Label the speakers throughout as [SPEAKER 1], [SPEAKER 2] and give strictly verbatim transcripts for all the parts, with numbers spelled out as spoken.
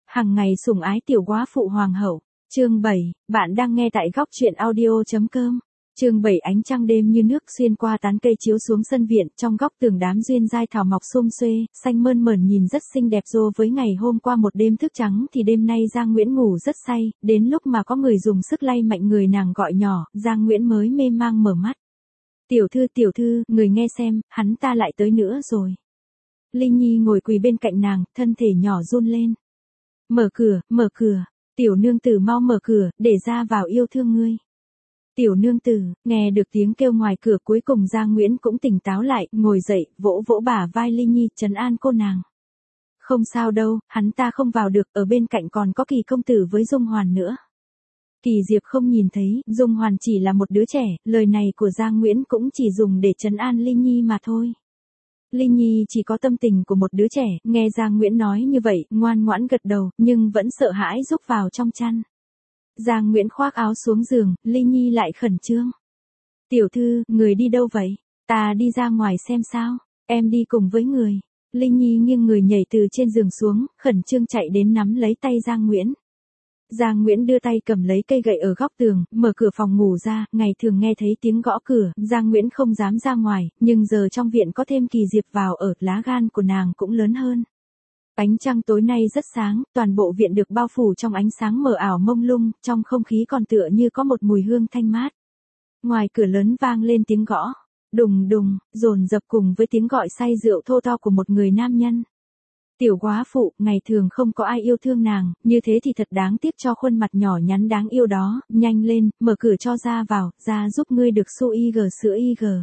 [SPEAKER 1] Hằng ngày sủng ái tiểu góa phụ hoàng hậu. Chương bảy, bạn đang nghe tại góc truyện audio.com. Chương bảy ánh trăng đêm như nước xuyên qua tán cây chiếu xuống sân viện, trong góc tường đám duyên dai thảo mọc xum xuê, xanh mơn mởn nhìn rất xinh đẹp rô với ngày hôm qua một đêm thức trắng thì đêm nay Giang Nguyễn ngủ rất say, đến lúc mà có người dùng sức lay mạnh người nàng gọi nhỏ, Giang Nguyễn mới mê mang mở mắt. Tiểu thư tiểu thư, người nghe xem, hắn ta lại tới nữa rồi. Linh Nhi ngồi quỳ bên cạnh nàng, thân thể nhỏ run lên. Mở cửa, mở cửa, tiểu nương tử mau mở cửa, để ra vào yêu thương ngươi. Tiểu nương tử, nghe được tiếng kêu ngoài cửa cuối cùng Giang Nguyễn cũng tỉnh táo lại, ngồi dậy, vỗ vỗ bả vai Linh Nhi, trấn an cô nàng. Không sao đâu, hắn ta không vào được, ở bên cạnh còn có Kỳ công tử với Dung Hoàn nữa. Kỳ Diệp không nhìn thấy, Dung Hoàn chỉ là một đứa trẻ, lời này của Giang Nguyễn cũng chỉ dùng để trấn an Linh Nhi mà thôi. Linh Nhi chỉ có tâm tình của một đứa trẻ, nghe Giang Nguyễn nói như vậy, ngoan ngoãn gật đầu, nhưng vẫn sợ hãi rúc vào trong chăn. Giang Nguyễn khoác áo xuống giường, Linh Nhi lại khẩn trương. Tiểu thư, người đi đâu vậy? Ta đi ra ngoài xem sao, em đi cùng với người. Linh Nhi nghiêng người nhảy từ trên giường xuống, khẩn trương chạy đến nắm lấy tay Giang Nguyễn. Giang Nguyễn đưa tay cầm lấy cây gậy ở góc tường, mở cửa phòng ngủ ra, ngày thường nghe thấy tiếng gõ cửa, Giang Nguyễn không dám ra ngoài, nhưng giờ trong viện có thêm Kỳ Diệp vào ở, lá gan của nàng cũng lớn hơn. Ánh trăng tối nay rất sáng, toàn bộ viện được bao phủ trong ánh sáng mờ ảo mông lung, trong không khí còn tựa như có một mùi hương thanh mát. Ngoài cửa lớn vang lên tiếng gõ, đùng đùng, dồn dập cùng với tiếng gọi say rượu thô to của một người nam nhân. Tiểu góa phụ, ngày thường không có ai yêu thương nàng, như thế thì thật đáng tiếc cho khuôn mặt nhỏ nhắn đáng yêu đó, nhanh lên, mở cửa cho ra vào, ra giúp ngươi được su y gờ sữa y gờ.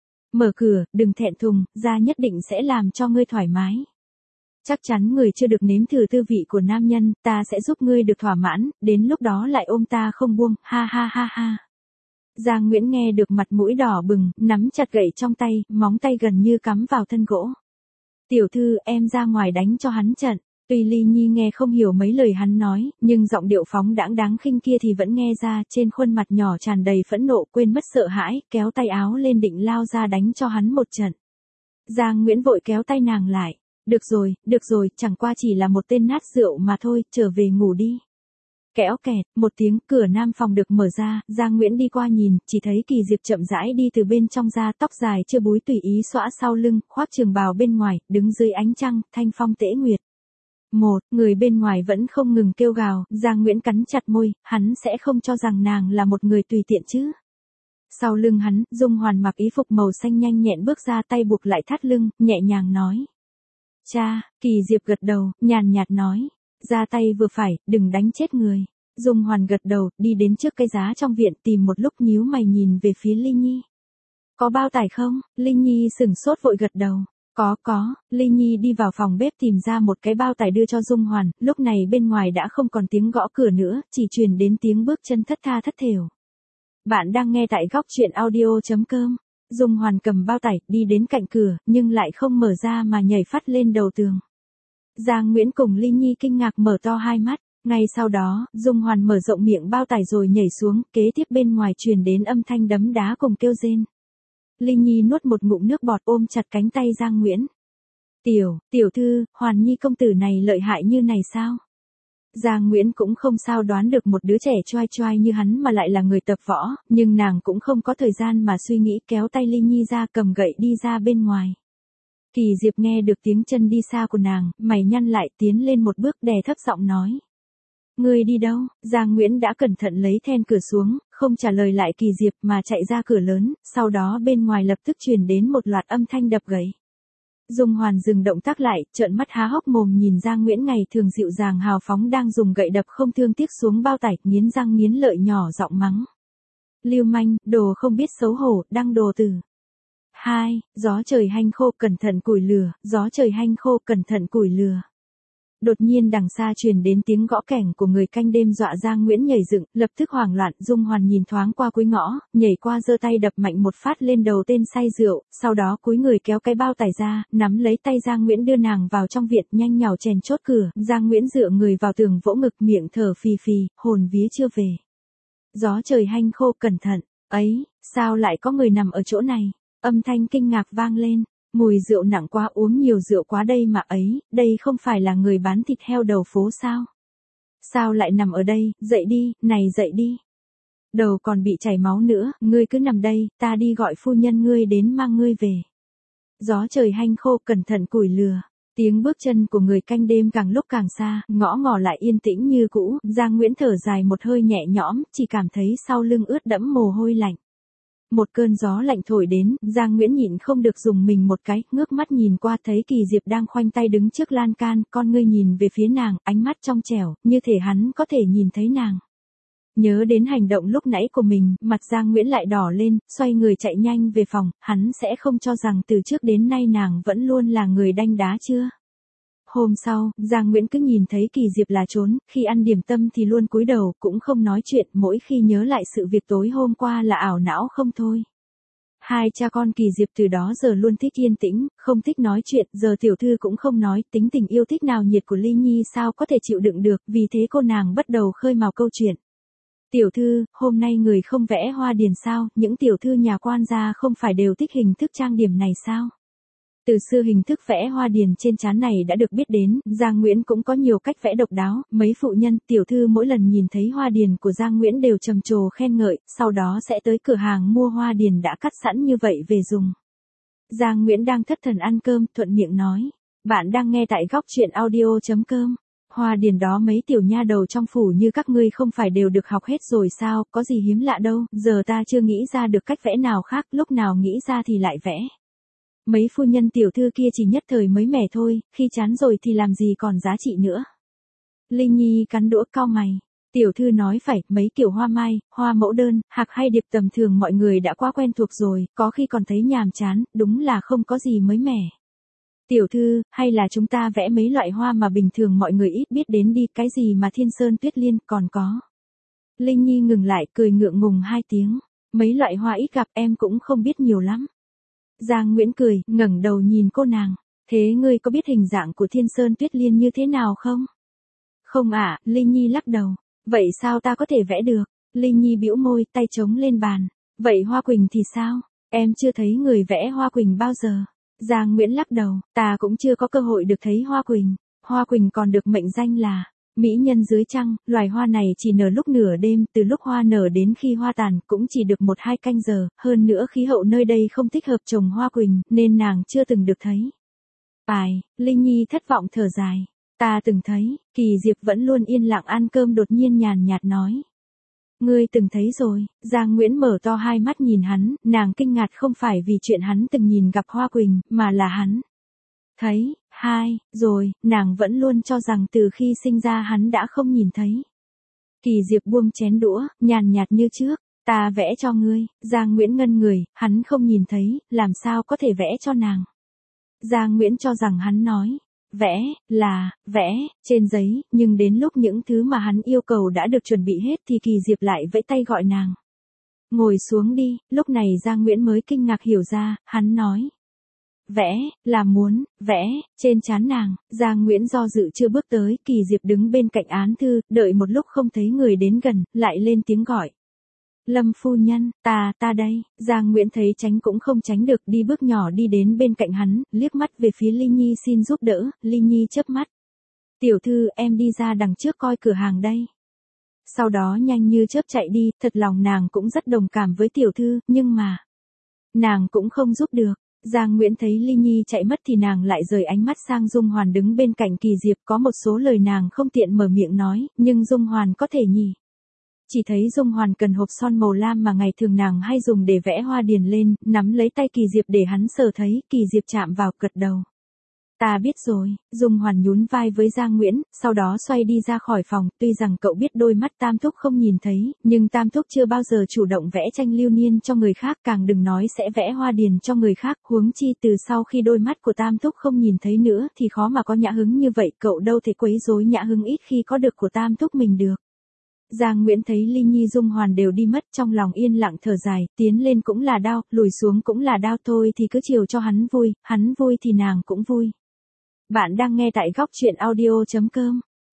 [SPEAKER 1] Mở cửa, đừng thẹn thùng, ra nhất định sẽ làm cho ngươi thoải mái. Chắc chắn người chưa được nếm thử tư vị của nam nhân, ta sẽ giúp ngươi được thỏa mãn, đến lúc đó lại ôm ta không buông, ha ha ha ha. Giang Nguyễn nghe được mặt mũi đỏ bừng, nắm chặt gậy trong tay, móng tay gần như cắm vào thân gỗ. Tiểu thư, em ra ngoài đánh cho hắn trận. Tuy Linh Nhi nghe không hiểu mấy lời hắn nói, nhưng giọng điệu phóng đãng đáng khinh kia thì vẫn nghe ra, trên khuôn mặt nhỏ tràn đầy phẫn nộ, quên mất sợ hãi, kéo tay áo lên định lao ra đánh cho hắn một trận. Giang Nguyễn vội kéo tay nàng lại. Được rồi, được rồi, chẳng qua chỉ là một tên nát rượu mà thôi, trở về ngủ đi. Kéo kẹt, một tiếng, cửa nam phòng được mở ra, Giang Nguyễn đi qua nhìn, chỉ thấy Kỳ Diệp chậm rãi đi từ bên trong ra, tóc dài chưa búi tùy ý xõa sau lưng, khoác trường bào bên ngoài, đứng dưới ánh trăng, thanh phong tễ nguyệt. Một, người bên ngoài vẫn không ngừng kêu gào, Giang Nguyễn cắn chặt môi, hắn sẽ không cho rằng nàng là một người tùy tiện chứ. Sau lưng hắn, Dung Hoàn mặc ý phục màu xanh nhanh nhẹn bước ra, tay buộc lại thắt lưng, nhẹ nhàng nói. Cha, Kỳ Diệp gật đầu, nhàn nhạt nói. Ra tay vừa phải, đừng đánh chết người. Dung Hoàn gật đầu, đi đến trước cái giá trong viện, tìm một lúc nhíu mày nhìn về phía Linh Nhi. Có bao tải không? Linh Nhi sửng sốt vội gật đầu. Có có, Linh Nhi đi vào phòng bếp tìm ra một cái bao tải đưa cho Dung Hoàn, lúc này bên ngoài đã không còn tiếng gõ cửa nữa, chỉ truyền đến tiếng bước chân thất tha thất thểu. Bạn đang nghe tại góc truyện audio.com. Dung Hoàn cầm bao tải, đi đến cạnh cửa, nhưng lại không mở ra mà nhảy phát lên đầu tường. Giang Nguyễn cùng Linh Nhi kinh ngạc mở to hai mắt, ngay sau đó, Dung Hoàn mở rộng miệng bao tải rồi nhảy xuống, kế tiếp bên ngoài truyền đến âm thanh đấm đá cùng kêu rên. Linh Nhi nuốt một ngụm nước bọt ôm chặt cánh tay Giang Nguyễn. Tiểu, tiểu thư, Hoàn Nhi công tử này lợi hại như này sao? Giang Nguyễn cũng không sao đoán được một đứa trẻ choai choai như hắn mà lại là người tập võ, nhưng nàng cũng không có thời gian mà suy nghĩ, kéo tay Linh Nhi ra cầm gậy đi ra bên ngoài. Kỳ Diệp nghe được tiếng chân đi xa của nàng, mày nhăn lại tiến lên một bước đè thấp giọng nói. Ngươi đi đâu? Giang Nguyễn đã cẩn thận lấy then cửa xuống, không trả lời lại Kỳ Diệp mà chạy ra cửa lớn, sau đó bên ngoài lập tức truyền đến một loạt âm thanh đập gậy. Dung Hoàn dừng động tác lại, trợn mắt há hốc mồm nhìn Giang Nguyễn ngày thường dịu dàng hào phóng đang dùng gậy đập không thương tiếc xuống bao tải, nghiến răng nghiến lợi nhỏ giọng mắng. Lưu manh, đồ không biết xấu hổ, đăng đồ tử. Hai, gió trời hanh khô cẩn thận củi lửa, gió trời hanh khô cẩn thận củi lửa. Đột nhiên đằng xa truyền đến tiếng gõ kẻng của người canh đêm dọa Giang Nguyễn nhảy dựng, lập tức hoảng loạn, Dung Hoàn nhìn thoáng qua cuối ngõ, nhảy qua giơ tay đập mạnh một phát lên đầu tên say rượu, sau đó cúi người kéo cái bao tải ra, nắm lấy tay Giang Nguyễn đưa nàng vào trong viện, nhanh nhảu chèn chốt cửa, Giang Nguyễn dựa người vào tường vỗ ngực miệng thở phì phì, hồn vía chưa về. Gió trời hanh khô cẩn thận, ấy, sao lại có người nằm ở chỗ này? Âm thanh kinh ngạc vang lên. Mùi rượu nặng quá, uống nhiều rượu quá đây mà ấy, đây không phải là người bán thịt heo đầu phố sao? Sao lại nằm ở đây, dậy đi, này dậy đi. Đầu còn bị chảy máu nữa, ngươi cứ nằm đây, ta đi gọi phu nhân ngươi đến mang ngươi về. Gió trời hanh khô, cẩn thận củi lửa. Tiếng bước chân của người canh đêm càng lúc càng xa, ngõ ngỏ lại yên tĩnh như cũ, Giang Nguyễn thở dài một hơi nhẹ nhõm, chỉ cảm thấy sau lưng ướt đẫm mồ hôi lạnh. Một cơn gió lạnh thổi đến, Giang Nguyễn nhịn không được dùng mình một cái, ngước mắt nhìn qua thấy Kỳ Diệp đang khoanh tay đứng trước lan can, con ngươi nhìn về phía nàng, ánh mắt trong trẻo, như thể hắn có thể nhìn thấy nàng. Nhớ đến hành động lúc nãy của mình, mặt Giang Nguyễn lại đỏ lên, xoay người chạy nhanh về phòng, hắn sẽ không cho rằng từ trước đến nay nàng vẫn luôn là người đanh đá chưa? Hôm sau, Giang Nguyễn cứ nhìn thấy Kỳ Diệp là trốn, khi ăn điểm tâm thì luôn cúi đầu, cũng không nói chuyện, mỗi khi nhớ lại sự việc tối hôm qua là ảo não không thôi. Hai cha con Kỳ Diệp từ đó giờ luôn thích yên tĩnh, không thích nói chuyện, giờ tiểu thư cũng không nói, tính tình yêu thích nào nhiệt của Ly Nhi sao có thể chịu đựng được, vì thế cô nàng bắt đầu khơi mào câu chuyện. Tiểu thư, hôm nay người không vẽ hoa điền sao, những tiểu thư nhà quan gia không phải đều thích hình thức trang điểm này sao? Từ xưa hình thức vẽ hoa điền trên trán này đã được biết đến, Giang Nguyễn cũng có nhiều cách vẽ độc đáo, mấy phụ nhân, tiểu thư mỗi lần nhìn thấy hoa điền của Giang Nguyễn đều trầm trồ khen ngợi, sau đó sẽ tới cửa hàng mua hoa điền đã cắt sẵn như vậy về dùng. Giang Nguyễn đang thất thần ăn cơm, thuận miệng nói, bạn đang nghe tại góc truyện audio chấm com. Hoa điền đó mấy tiểu nha đầu trong phủ như các ngươi không phải đều được học hết rồi sao, có gì hiếm lạ đâu, giờ ta chưa nghĩ ra được cách vẽ nào khác, lúc nào nghĩ ra thì lại vẽ. Mấy phu nhân tiểu thư kia chỉ nhất thời mới mẻ thôi, khi chán rồi thì làm gì còn giá trị nữa. Linh Nhi cắn đũa cau mày. Tiểu thư nói phải, mấy kiểu hoa mai, hoa mẫu đơn, hạc hay điệp tầm thường mọi người đã quá quen thuộc rồi, có khi còn thấy nhàm chán, đúng là không có gì mới mẻ. Tiểu thư, hay là chúng ta vẽ mấy loại hoa mà bình thường mọi người ít biết đến đi, cái gì mà thiên sơn tuyết liên còn có. Linh Nhi ngừng lại cười ngượng ngùng hai tiếng, mấy loại hoa ít gặp em cũng không biết nhiều lắm. Giang Nguyễn cười, ngẩng đầu nhìn cô nàng, thế ngươi có biết hình dạng của thiên sơn tuyết liên như thế nào không? Không ạ, à, Linh Nhi lắc đầu, vậy sao ta có thể vẽ được? Linh Nhi bĩu môi, tay chống lên bàn, vậy hoa quỳnh thì sao? Em chưa thấy người vẽ hoa quỳnh bao giờ. Giang Nguyễn lắc đầu, ta cũng chưa có cơ hội được thấy hoa quỳnh. Hoa quỳnh còn được mệnh danh là mỹ nhân dưới trăng, loài hoa này chỉ nở lúc nửa đêm, từ lúc hoa nở đến khi hoa tàn cũng chỉ được một hai canh giờ, hơn nữa khí hậu nơi đây không thích hợp trồng hoa quỳnh, nên nàng chưa từng được thấy. Ai, Linh Nhi thất vọng thở dài, ta từng thấy. Kỳ Diệp vẫn luôn yên lặng ăn cơm đột nhiên nhàn nhạt nói. Ngươi từng thấy rồi. Giang Nguyễn mở to hai mắt nhìn hắn, nàng kinh ngạc không phải vì chuyện hắn từng nhìn gặp hoa quỳnh, mà là hắn thấy. Hai, rồi, nàng vẫn luôn cho rằng từ khi sinh ra hắn đã không nhìn thấy. Kỳ Diệp buông chén đũa, nhàn nhạt như trước, ta vẽ cho ngươi. Giang Nguyễn ngân người, hắn không nhìn thấy, làm sao có thể vẽ cho nàng. Giang Nguyễn cho rằng hắn nói, vẽ, là, vẽ, trên giấy, nhưng đến lúc những thứ mà hắn yêu cầu đã được chuẩn bị hết thì Kỳ Diệp lại vẫy tay gọi nàng. Ngồi xuống đi, lúc này Giang Nguyễn mới kinh ngạc hiểu ra, hắn nói. Vẽ, là muốn, vẽ, trên trán nàng. Giang Nguyễn do dự chưa bước tới, Kỳ Diệp đứng bên cạnh án thư, đợi một lúc không thấy người đến gần, lại lên tiếng gọi. Lâm phu nhân, ta, ta đây. Giang Nguyễn thấy tránh cũng không tránh được, đi bước nhỏ đi đến bên cạnh hắn, liếc mắt về phía Ly Nhi xin giúp đỡ. Ly Nhi chớp mắt. Tiểu thư, em đi ra đằng trước coi cửa hàng đây. Sau đó nhanh như chớp chạy đi, thật lòng nàng cũng rất đồng cảm với tiểu thư, nhưng mà nàng cũng không giúp được. Giang Nguyễn thấy Ly Nhi chạy mất thì nàng lại rời ánh mắt sang Dung Hoàn đứng bên cạnh Kỳ Diệp, có một số lời nàng không tiện mở miệng nói, nhưng Dung Hoàn có thể nhỉ. Chỉ thấy Dung Hoàn cần hộp son màu lam mà ngày thường nàng hay dùng để vẽ hoa điền lên, nắm lấy tay Kỳ Diệp để hắn sờ thấy, Kỳ Diệp chạm vào gật đầu. Ta biết rồi. Dung Hoàn nhún vai với Giang Nguyễn, sau đó xoay đi ra khỏi phòng, tuy rằng cậu biết đôi mắt Tam Thúc không nhìn thấy, nhưng Tam Thúc chưa bao giờ chủ động vẽ tranh lưu niên cho người khác, càng đừng nói sẽ vẽ hoa điền cho người khác, huống chi từ sau khi đôi mắt của Tam Thúc không nhìn thấy nữa thì khó mà có nhã hứng như vậy, cậu đâu thể quấy rối nhã hứng ít khi có được của Tam Thúc mình được. Giang Nguyễn thấy Ly Nhi Dung Hoàn đều đi mất, trong lòng yên lặng thở dài, tiến lên cũng là đau, lùi xuống cũng là đau, thôi thì cứ chiều cho hắn vui, hắn vui thì nàng cũng vui. Bạn đang nghe tại góc truyện audio chấm com.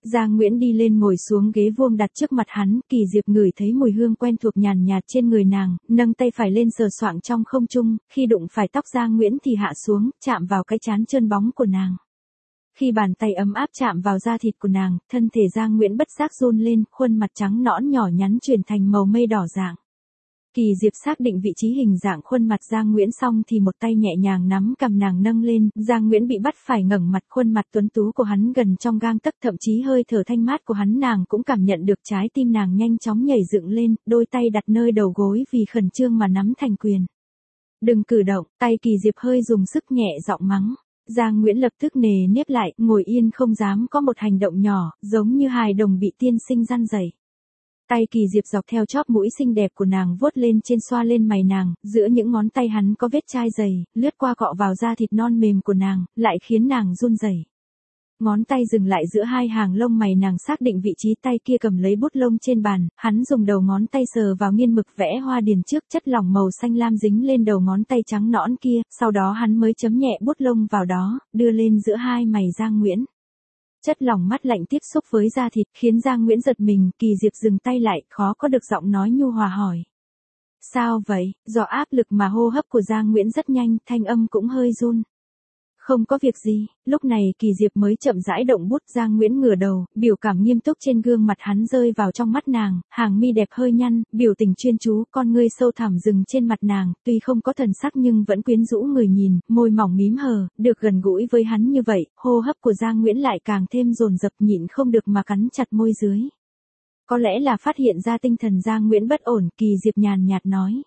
[SPEAKER 1] Giang Nguyễn đi lên ngồi xuống ghế vuông đặt trước mặt hắn, Kỳ Diệp ngửi thấy mùi hương quen thuộc nhàn nhạt trên người nàng, nâng tay phải lên sờ soạng trong không trung, khi đụng phải tóc Giang Nguyễn thì hạ xuống, chạm vào cái trán trơn bóng của nàng. Khi bàn tay ấm áp chạm vào da thịt của nàng, thân thể Giang Nguyễn bất giác run lên, khuôn mặt trắng nõn nhỏ nhắn chuyển thành màu mây đỏ rạng. Kỳ Diệp xác định vị trí hình dạng khuôn mặt Giang Nguyễn xong thì một tay nhẹ nhàng nắm cằm nàng nâng lên, Giang Nguyễn bị bắt phải ngẩng mặt, khuôn mặt tuấn tú của hắn gần trong gang tấc, thậm chí hơi thở thanh mát của hắn nàng cũng cảm nhận được, trái tim nàng nhanh chóng nhảy dựng lên, đôi tay đặt nơi đầu gối vì khẩn trương mà nắm thành quyền. Đừng cử động, tay Kỳ Diệp hơi dùng sức nhẹ giọng mắng. Giang Nguyễn lập tức nề nếp lại, ngồi yên không dám có một hành động nhỏ, giống như hài đồng bị tiên sinh răn dày. Tay Kỳ Diệp dọc theo chóp mũi xinh đẹp của nàng vuốt lên trên, xoa lên mày nàng, giữa những ngón tay hắn có vết chai dày, lướt qua cọ vào da thịt non mềm của nàng, lại khiến nàng run rẩy. Ngón tay dừng lại giữa hai hàng lông mày nàng, xác định vị trí, tay kia cầm lấy bút lông trên bàn, hắn dùng đầu ngón tay sờ vào nghiên mực vẽ hoa điền trước, chất lỏng màu xanh lam dính lên đầu ngón tay trắng nõn kia, sau đó hắn mới chấm nhẹ bút lông vào đó, đưa lên giữa hai mày Giang Nguyễn. Chất lỏng mát lạnh tiếp xúc với da thịt, khiến Giang Nguyễn giật mình, Kỳ Diệp dừng tay lại, khó có được giọng nói nhu hòa hỏi. Sao vậy? Do áp lực mà hô hấp của Giang Nguyễn rất nhanh, thanh âm cũng hơi run. Không có việc gì, lúc này Kỳ Diệp mới chậm rãi động bút. Giang Nguyễn ngửa đầu, biểu cảm nghiêm túc trên gương mặt hắn rơi vào trong mắt nàng, hàng mi đẹp hơi nhăn, biểu tình chuyên chú, con ngươi sâu thẳm dừng trên mặt nàng, tuy không có thần sắc nhưng vẫn quyến rũ người nhìn, môi mỏng mím hờ, được gần gũi với hắn như vậy, hô hấp của Giang Nguyễn lại càng thêm dồn dập, nhịn không được mà cắn chặt môi dưới. Có lẽ là phát hiện ra tinh thần Giang Nguyễn bất ổn, Kỳ Diệp nhàn nhạt nói.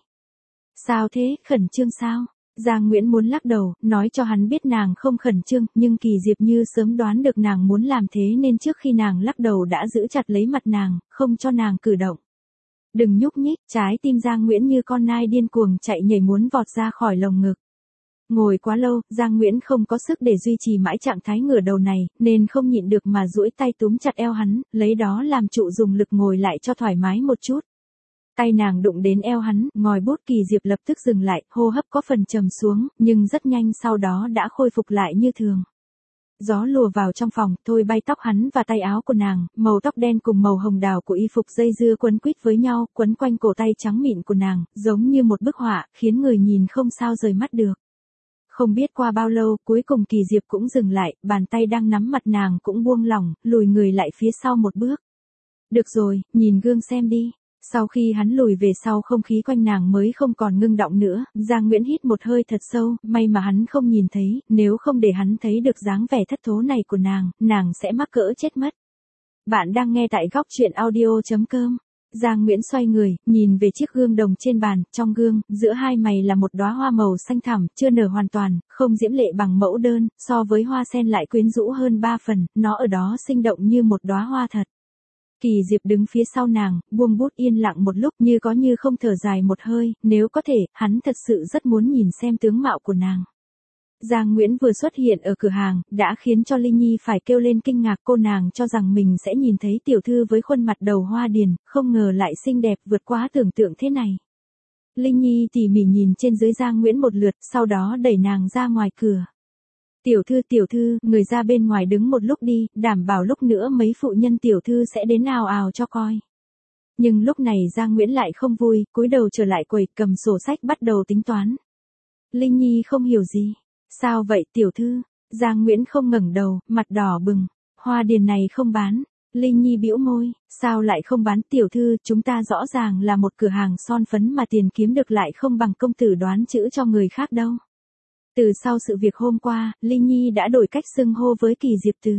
[SPEAKER 1] Sao thế, khẩn trương sao? Giang Nguyễn muốn lắc đầu, nói cho hắn biết nàng không khẩn trương, nhưng Kỳ Diệp như sớm đoán được nàng muốn làm thế nên trước khi nàng lắc đầu đã giữ chặt lấy mặt nàng, không cho nàng cử động. Đừng nhúc nhích, trái tim Giang Nguyễn như con nai điên cuồng chạy nhảy muốn vọt ra khỏi lồng ngực. Ngồi quá lâu, Giang Nguyễn không có sức để duy trì mãi trạng thái ngửa đầu này, nên không nhịn được mà duỗi tay túm chặt eo hắn, lấy đó làm trụ dùng lực ngồi lại cho thoải mái một chút. Tay nàng đụng đến eo hắn, ngòi bút. Kỳ Diệp lập tức dừng lại, hô hấp có phần trầm xuống, nhưng rất nhanh sau đó đã khôi phục lại như thường. Gió lùa vào trong phòng, thôi bay tóc hắn và tay áo của nàng, màu tóc đen cùng màu hồng đào của y phục dây dưa quấn quýt với nhau, quấn quanh cổ tay trắng mịn của nàng, giống như một bức họa, khiến người nhìn không sao rời mắt được. Không biết qua bao lâu, cuối cùng Kỳ Diệp cũng dừng lại, bàn tay đang nắm mặt nàng cũng buông lỏng, lùi người lại phía sau một bước. Được rồi, nhìn gương xem đi. Sau khi hắn lùi về sau, không khí quanh nàng mới không còn ngưng đọng nữa, Giang Nguyễn hít một hơi thật sâu, may mà hắn không nhìn thấy, nếu không để hắn thấy được dáng vẻ thất thố này của nàng, nàng sẽ mắc cỡ chết mất. Bạn đang nghe tại góc truyện audio chấm com. Giang Nguyễn xoay người, nhìn về chiếc gương đồng trên bàn, trong gương, giữa hai mày là một đóa hoa màu xanh thẳm, chưa nở hoàn toàn, không diễm lệ bằng mẫu đơn, so với hoa sen lại quyến rũ hơn ba phần, nó ở đó sinh động như một đóa hoa thật. Kỳ Diệp đứng phía sau nàng, buông bút yên lặng một lúc, như có như không thở dài một hơi, nếu có thể, hắn thật sự rất muốn nhìn xem tướng mạo của nàng. Giang Nguyễn vừa xuất hiện ở cửa hàng, đã khiến cho Linh Nhi phải kêu lên kinh ngạc, cô nàng cho rằng mình sẽ nhìn thấy tiểu thư với khuôn mặt đầu hoa điền, không ngờ lại xinh đẹp vượt quá tưởng tượng thế này. Linh Nhi tỉ mỉ nhìn trên dưới Giang Nguyễn một lượt, sau đó đẩy nàng ra ngoài cửa. Tiểu thư tiểu thư, người ra bên ngoài đứng một lúc đi, đảm bảo lúc nữa mấy phụ nhân tiểu thư sẽ đến ào ào cho coi. Nhưng lúc này Giang Nguyễn lại không vui, cúi đầu trở lại quầy, cầm sổ sách bắt đầu tính toán. Linh Nhi không hiểu gì. Sao vậy tiểu thư? Giang Nguyễn không ngẩng đầu, mặt đỏ bừng. Hoa điền này không bán. Linh Nhi bĩu môi, sao lại không bán tiểu thư, chúng ta rõ ràng là một cửa hàng son phấn mà tiền kiếm được lại không bằng công tử đoán chữ cho người khác đâu. Từ sau sự việc hôm qua, Linh Nhi đã đổi cách xưng hô với Kỳ Diệp từ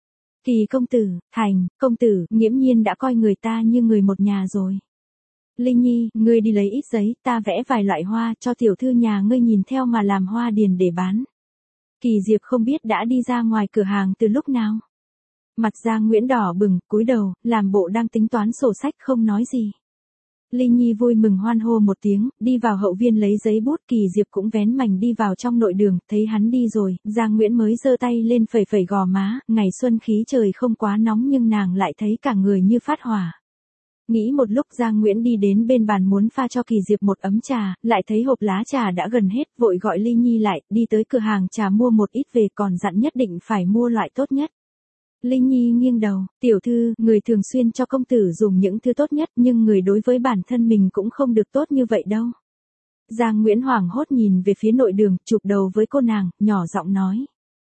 [SPEAKER 1] Kỳ công tử, thành, công tử, nghiễm nhiên đã coi người ta như người một nhà rồi. Linh Nhi, ngươi đi lấy ít giấy, ta vẽ vài loại hoa cho tiểu thư nhà ngươi nhìn theo mà làm hoa điền để bán. Kỳ Diệp không biết đã đi ra ngoài cửa hàng từ lúc nào. Mặt Giang Nguyễn đỏ bừng, cúi đầu, làm bộ đang tính toán sổ sách không nói gì. Linh Nhi vui mừng hoan hô một tiếng, đi vào hậu viên lấy giấy bút. Kỳ Diệp cũng vén mảnh đi vào trong nội đường, thấy hắn đi rồi, Giang Nguyễn mới giơ tay lên phẩy phẩy gò má, ngày xuân khí trời không quá nóng nhưng nàng lại thấy cả người như phát hỏa. Nghĩ một lúc Giang Nguyễn đi đến bên bàn muốn pha cho Kỳ Diệp một ấm trà, lại thấy hộp lá trà đã gần hết, vội gọi Linh Nhi lại, đi tới cửa hàng trà mua một ít về, còn dặn nhất định phải mua loại tốt nhất. Linh Nhi nghiêng đầu, tiểu thư, người thường xuyên cho công tử dùng những thứ tốt nhất nhưng người đối với bản thân mình cũng không được tốt như vậy đâu. Giang Nguyễn hoảng hốt nhìn về phía nội đường, chụp đầu với cô nàng, nhỏ giọng nói.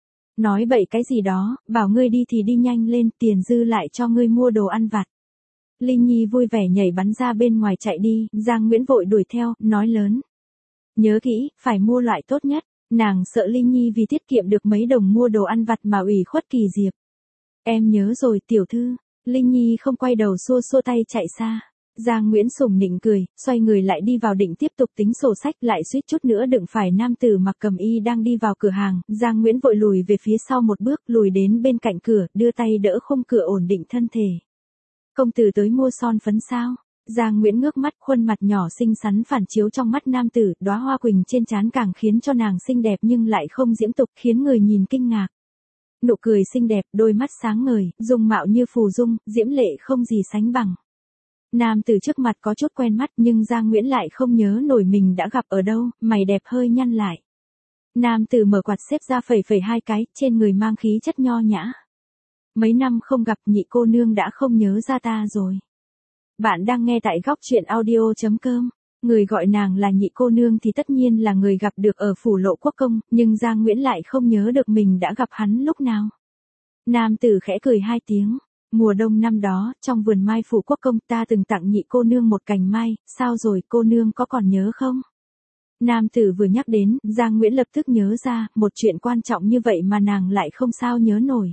[SPEAKER 1] Nói bậy cái gì đó, bảo ngươi đi thì đi nhanh lên, tiền dư lại cho ngươi mua đồ ăn vặt. Linh Nhi vui vẻ nhảy bắn ra bên ngoài chạy đi, Giang Nguyễn vội đuổi theo, nói lớn. Nhớ kỹ, phải mua loại tốt nhất, nàng sợ Linh Nhi vì tiết kiệm được mấy đồng mua đồ ăn vặt mà ủy khuất Kỳ Diệp. Em nhớ rồi tiểu thư, Linh Nhi không quay đầu xua xua tay chạy xa. Giang Nguyễn sủng nịnh cười, xoay người lại đi vào định tiếp tục tính sổ sách, lại suýt chút nữa đụng phải nam tử mặc cầm y đang đi vào cửa hàng, Giang Nguyễn vội lùi về phía sau một bước, lùi đến bên cạnh cửa, đưa tay đỡ khung cửa ổn định thân thể. Công tử tới mua son phấn sao? Giang Nguyễn ngước mắt, khuôn mặt nhỏ xinh xắn phản chiếu trong mắt nam tử, đóa hoa quỳnh trên trán càng khiến cho nàng xinh đẹp nhưng lại không diễm tục, khiến người nhìn kinh ngạc. Nụ cười xinh đẹp, đôi mắt sáng ngời, dung mạo như phù dung, diễm lệ không gì sánh bằng. Nam tử trước mặt có chút quen mắt nhưng Giang Nguyễn lại không nhớ nổi mình đã gặp ở đâu, mày đẹp hơi nhăn lại. Nam tử mở quạt xếp ra phẩy phẩy hai cái, trên người mang khí chất nho nhã. Mấy năm không gặp, nhị cô nương đã không nhớ ra ta rồi. Bạn đang nghe tại góc truyện audio chấm com. Người gọi nàng là nhị cô nương thì tất nhiên là người gặp được ở phủ Lộ Quốc Công, nhưng Giang Nguyễn lại không nhớ được mình đã gặp hắn lúc nào. Nam tử khẽ cười hai tiếng. Mùa đông năm đó, trong vườn mai phủ Quốc Công ta từng tặng nhị cô nương một cành mai, sao rồi cô nương có còn nhớ không? Nam tử vừa nhắc đến, Giang Nguyễn lập tức nhớ ra, một chuyện quan trọng như vậy mà nàng lại không sao nhớ nổi.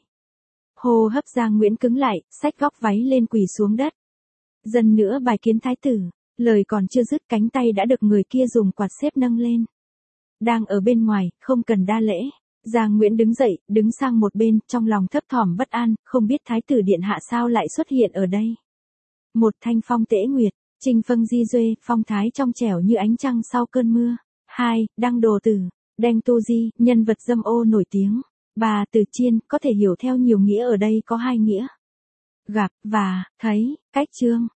[SPEAKER 1] Hô hấp Giang Nguyễn cứng lại, xách góc váy lên quỳ xuống đất. Dần nữa bài kiến thái tử, lời còn chưa dứt cánh tay đã được người kia dùng quạt xếp nâng lên. Đang ở bên ngoài, không cần đa lễ. Giang Nguyễn đứng dậy, đứng sang một bên, trong lòng thấp thỏm bất an, không biết thái tử điện hạ sao lại xuất hiện ở đây. Một thanh phong tễ nguyệt, trình phâng di duê, phong thái trong trẻo như ánh trăng sau cơn mưa. Hai, đăng đồ tử, Đeng Tu Di, nhân vật dâm ô nổi tiếng. Ba, từ chiên, có thể hiểu theo nhiều nghĩa, ở đây có hai nghĩa. Gặp, và, thấy, cách chương.